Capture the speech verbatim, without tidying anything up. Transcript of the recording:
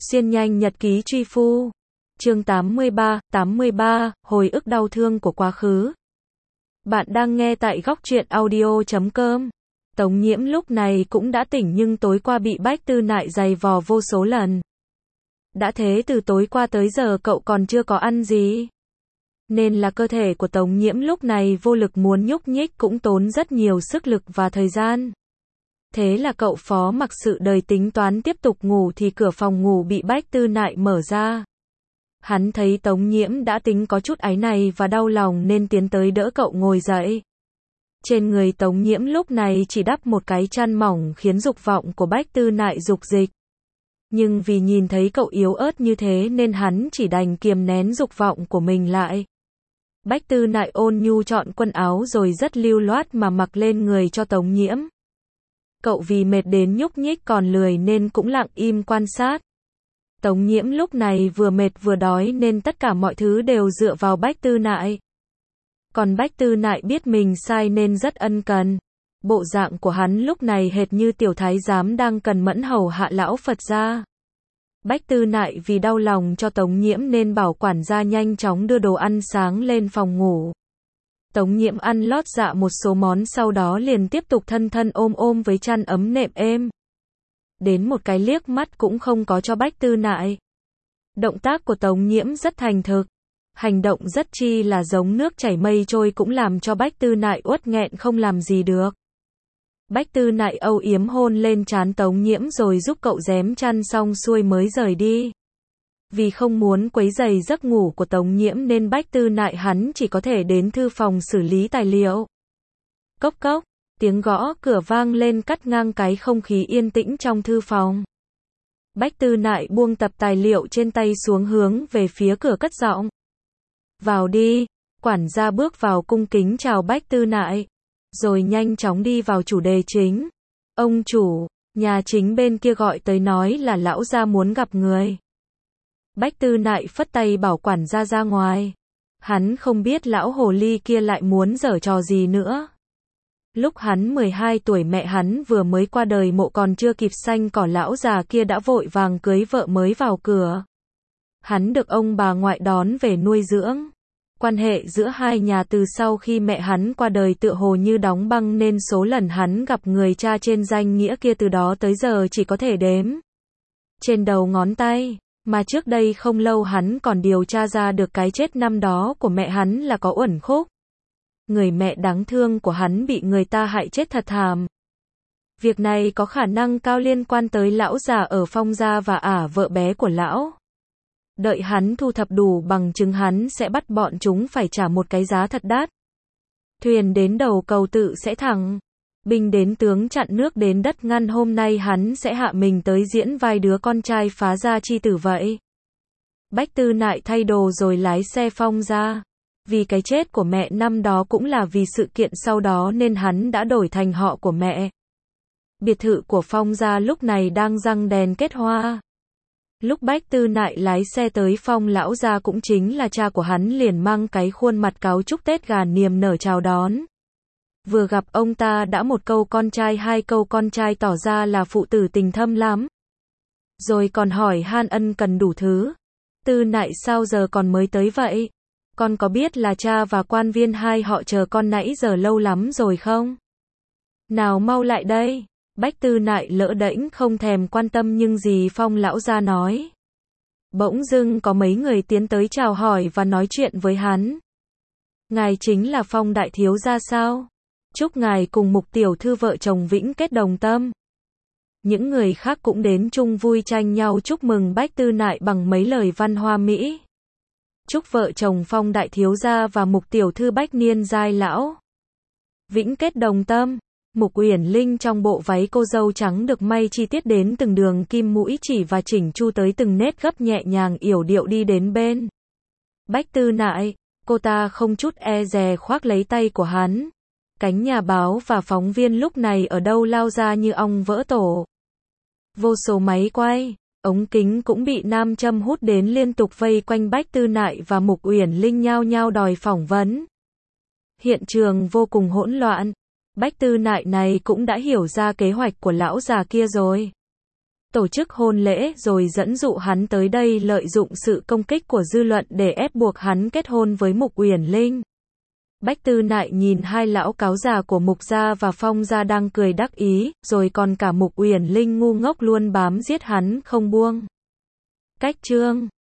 Xuyên nhanh nhật ký truy phu. Chương tám mươi ba, tám mươi ba, hồi ức đau thương của quá khứ. Bạn đang nghe tại góc truyện audio chấm com. Tống Nhiễm lúc này cũng đã tỉnh nhưng tối qua bị Bách Tư Nại giày vò vô số lần. Đã thế từ tối qua tới giờ cậu còn chưa có ăn gì. Nên là cơ thể của Tống Nhiễm lúc này vô lực muốn nhúc nhích cũng tốn rất nhiều sức lực và thời gian. Thế là cậu Phó Mặc Sự đời tính toán tiếp tục ngủ thì cửa phòng ngủ bị Bách Tư Nại mở ra. Hắn thấy Tống Nhiễm đã tính có chút áy náy và đau lòng nên tiến tới đỡ cậu ngồi dậy. Trên người Tống Nhiễm lúc này chỉ đắp một cái chăn mỏng khiến dục vọng của Bách Tư Nại dục dịch. Nhưng vì nhìn thấy cậu yếu ớt như thế nên hắn chỉ đành kiềm nén dục vọng của mình lại. Bách Tư Nại ôn nhu chọn quần áo rồi rất lưu loát mà mặc lên người cho Tống Nhiễm. Cậu vì mệt đến nhúc nhích còn lười nên cũng lặng im quan sát. Tống Nhiễm lúc này vừa mệt vừa đói nên tất cả mọi thứ đều dựa vào Bách Tư Nại. Còn Bách Tư Nại biết mình sai nên rất ân cần. Bộ dạng của hắn lúc này hệt như tiểu thái giám đang cần mẫn hầu hạ lão Phật gia. Bách Tư Nại vì đau lòng cho Tống Nhiễm nên bảo quản gia nhanh chóng đưa đồ ăn sáng lên phòng ngủ. Tống Nhiễm ăn lót dạ một số món sau đó liền tiếp tục thân thân ôm ôm với chăn ấm nệm êm. Đến một cái liếc mắt cũng không có cho Bách Tư Nại. Động tác của Tống Nhiễm rất thành thực. Hành động rất chi là giống nước chảy mây trôi cũng làm cho Bách Tư Nại uất nghẹn không làm gì được. Bách Tư Nại âu yếm hôn lên trán Tống Nhiễm rồi giúp cậu rém chăn xong xuôi mới rời đi. Vì không muốn quấy rầy giấc ngủ của Tống Nhiễm nên Bách Tư Nại hắn chỉ có thể đến thư phòng xử lý tài liệu. Cốc cốc, tiếng gõ cửa vang lên cắt ngang cái không khí yên tĩnh trong thư phòng. Bách Tư Nại buông tập tài liệu trên tay xuống hướng về phía cửa cất giọng. Vào đi, quản gia bước vào cung kính chào Bách Tư Nại. Rồi nhanh chóng đi vào chủ đề chính. Ông chủ, nhà chính bên kia gọi tới nói là lão gia muốn gặp người. Bách Tư Nại phất tay bảo quản gia ra ngoài. Hắn không biết lão hồ ly kia lại muốn giở trò gì nữa. Lúc hắn mười hai tuổi mẹ hắn vừa mới qua đời mộ còn chưa kịp xanh cỏ lão già kia đã vội vàng cưới vợ mới vào cửa. Hắn được ông bà ngoại đón về nuôi dưỡng. Quan hệ giữa hai nhà từ sau khi mẹ hắn qua đời tựa hồ như đóng băng nên số lần hắn gặp người cha trên danh nghĩa kia từ đó tới giờ chỉ có thể đếm trên đầu ngón tay. Mà trước đây không lâu hắn còn điều tra ra được cái chết năm đó của mẹ hắn là có uẩn khúc. Người mẹ đáng thương của hắn bị người ta hại chết thật thảm. Việc này có khả năng cao liên quan tới lão già ở Phong gia và ả vợ bé của lão. Đợi hắn thu thập đủ bằng chứng hắn sẽ bắt bọn chúng phải trả một cái giá thật đắt. Thuyền đến đầu cầu tự sẽ thẳng. Binh đến tướng chặn nước đến đất ngăn hôm nay hắn sẽ hạ mình tới diễn vai đứa con trai phá gia chi tử vậy. Bách Tư Nại thay đồ rồi lái xe Phong ra. Vì cái chết của mẹ năm đó cũng là vì sự kiện sau đó nên hắn đã đổi thành họ của mẹ. Biệt thự của Phong gia lúc này đang răng đèn kết hoa. Lúc Bách Tư Nại lái xe tới Phong lão gia cũng chính là cha của hắn liền mang cái khuôn mặt cáu chúc Tết gà niềm nở chào đón. Vừa gặp ông ta đã một câu con trai hai câu con trai tỏ ra là phụ tử tình thâm lắm. Rồi còn hỏi han ân cần đủ thứ. Tư Nại sao giờ còn mới tới vậy? Con có biết là cha và quan viên hai họ chờ con nãy giờ lâu lắm rồi không? Nào mau lại đây. Bách Tư Nại lỡ đễnh không thèm quan tâm nhưng gì Phong lão gia nói. Bỗng dưng có mấy người tiến tới chào hỏi và nói chuyện với hắn. Ngài chính là Phong đại thiếu gia sao? Chúc ngài cùng Mục tiểu thư vợ chồng vĩnh kết đồng tâm. Những người khác cũng đến chung vui tranh nhau chúc mừng Bách Tư Nại bằng mấy lời văn hoa mỹ. Chúc vợ chồng Phong đại thiếu gia và Mục tiểu thư bách niên giai lão. Vĩnh kết đồng tâm. Mục Uyển Linh trong bộ váy cô dâu trắng được may chi tiết đến từng đường kim mũi chỉ và chỉnh chu tới từng nét gấp nhẹ nhàng yểu điệu đi đến bên Bách Tư Nại. Cô ta không chút e dè khoác lấy tay của hắn. Cánh nhà báo và phóng viên lúc này ở đâu lao ra như ong vỡ tổ. Vô số máy quay, ống kính cũng bị nam châm hút đến liên tục vây quanh Bách Tư Nại và Mục Uyển Linh nhao nhao đòi phỏng vấn. Hiện trường vô cùng hỗn loạn. Bách Tư Nại này cũng đã hiểu ra kế hoạch của lão già kia rồi. tổ chức hôn lễ rồi dẫn dụ hắn tới đây lợi dụng sự công kích của dư luận để ép buộc hắn kết hôn với Mục Uyển Linh. Bách Tư Nại nhìn hai lão cáo già của Mục gia và Phong gia đang cười đắc ý, rồi còn cả Mục Uyển Linh ngu ngốc luôn bám giết hắn không buông. Cách chương